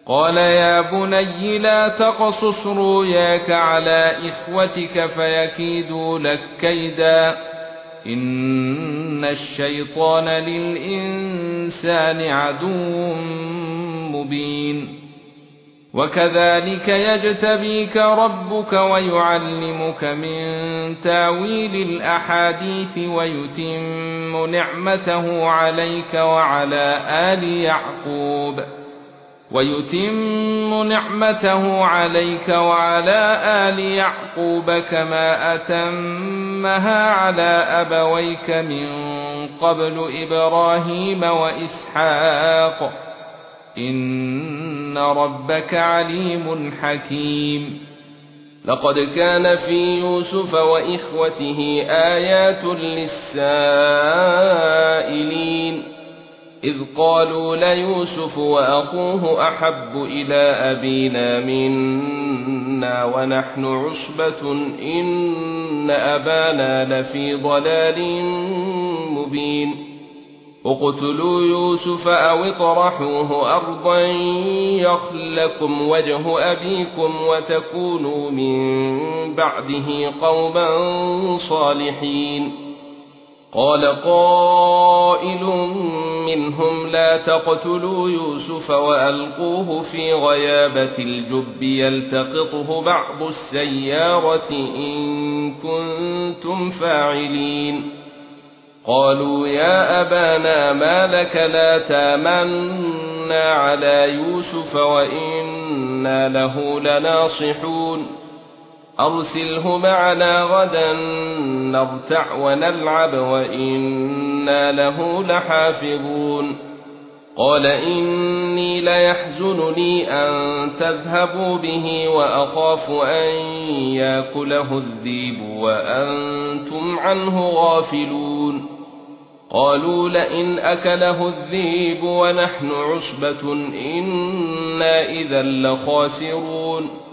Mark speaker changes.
Speaker 1: قال يا بني لا تقصص رؤياك على إخوتك فيكيدوا لك كيدا إن الشيطان للإنسان عدو مبين وكذلك يجتبيك ربك ويعلمك من تاويل الأحاديث ويتم نعمته عليك وعلى آل يعقوب كما أتمها على أبويك من قبل إبراهيم وإسحاق إن ربك عليم حكيم لقد كان في يوسف وإخوته آيات للسائلين إذ قالوا ليوسف وأخوه أحب إلى أبينا منا ونحن عصبة إن أبانا لفي ضلال مبين اقتلوا يوسف أو اطرحوه أرضا يخل لكم وجه أبيكم وتكونوا من بعده قوما صالحين قال قائل منهم لا تقتلوا يوسف وألقوه في غيابة الجب يلتقطه بعض السيارة إن كنتم فاعلين قالوا يا أبانا ما لك لا تامنا على يوسف وإنا له لناصحون أرسله معنا غدا نرتع ونلعب وإنا له لحافظون قال إني ليحزنني أن تذهبوا به وأخاف أن يأكله الذئب وأنتم عنه غافلون قالوا لئن أكله الذئب ونحن عصبة إنا إذا لخاسرون